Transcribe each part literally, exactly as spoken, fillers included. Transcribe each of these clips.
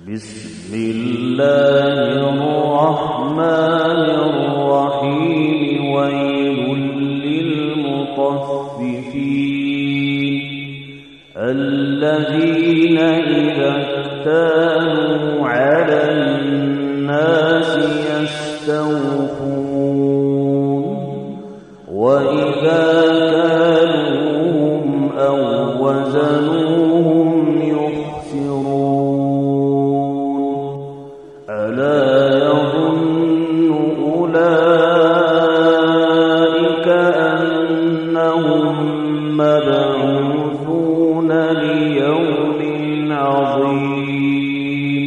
بسم الله الرحمن الرحيم ويل للمطففين الذين إذا اكتالوا على الناس يستوفون وإذا كالوهم أو وزنوهم يخسرون ألا يظن أولئك أنهم مبعوثون ليوم عظيم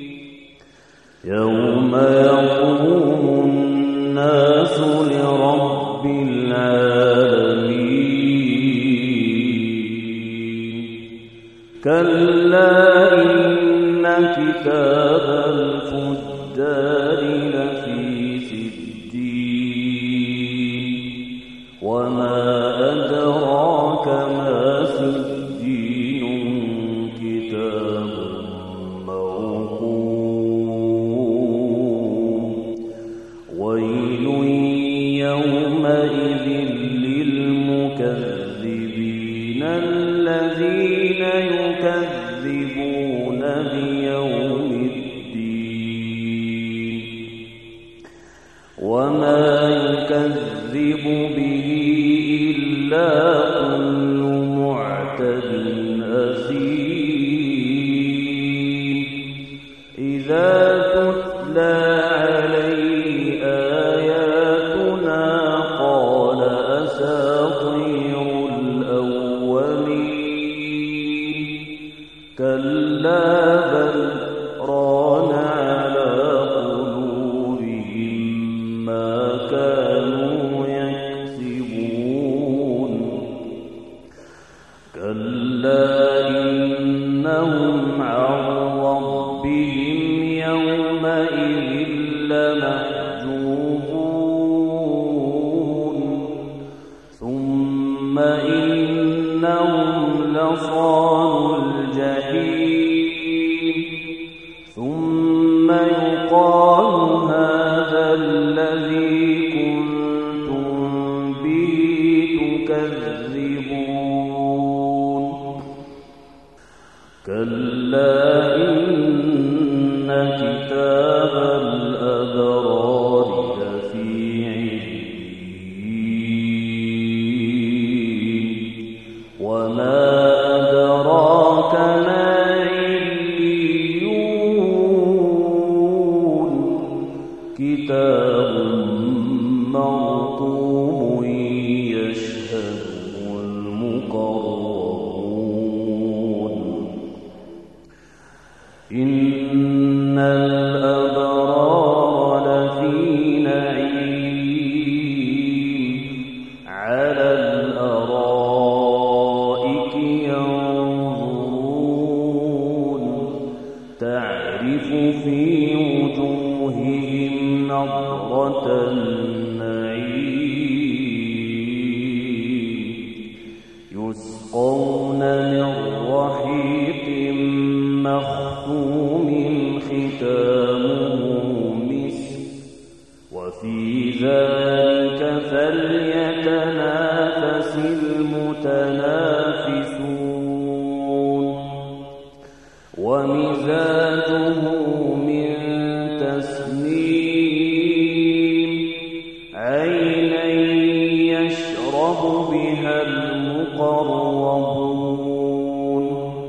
يوم يقوم الناس لرب العالمين كلا إن كتاب الفجار لفي سجين وما أدراك ما سجين كتاب مرقوم ويل يومئذ للمكذبين الذين يكذبون بيوم الدين وما يكذب به إلا كل معتد أثيم إذا تتلى عليه آياتنا قال أساطير الأولين كلا بل ران على قلوبهم ما كانوا يكسبون كلا إنهم عن ربهم يومئذ لمحجوبون ثم إنهم لصالوا الجحيم ثم يقال هذا الذي كنتم به تكذبون كلا إن كتاب الأبرار لفي عليين وما أدراك ما عليون كتاب مرقوم يشهده المقربون إن الأبرار لفي نعيم على الأرائك ينظرون تعرف في وجوههم نضرة النعيم يسقون من رحيق مختوم ختامه مسك وفي ذلك فليتنافس المتنافسون ومزاجه من تسنيم عينا يشرب بها المقربون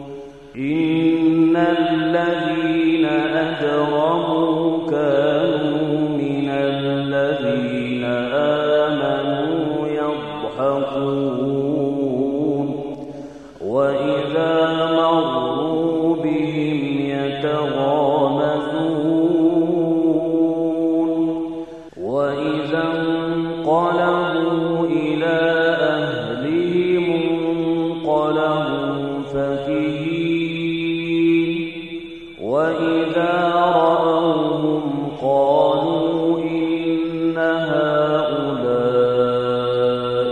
إن الذين أجرموا كانوا من الذين آمنوا يضحكون وإذا مروا بهم يتغامزون وإذا انقلبوا إلى أهلهم انقلبوا فكهين وإذا رأوهم قالوا إن هؤلاء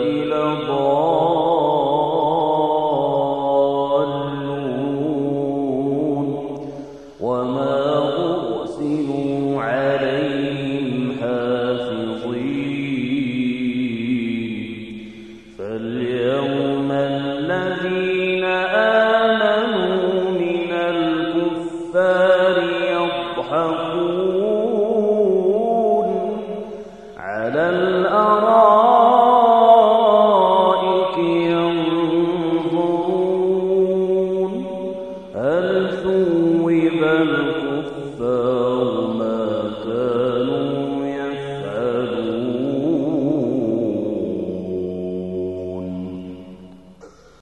لضالون وما أرسلوا عليهم حافظين فاليوم الذين آمنوا من الكفار يضحكون على الأرائك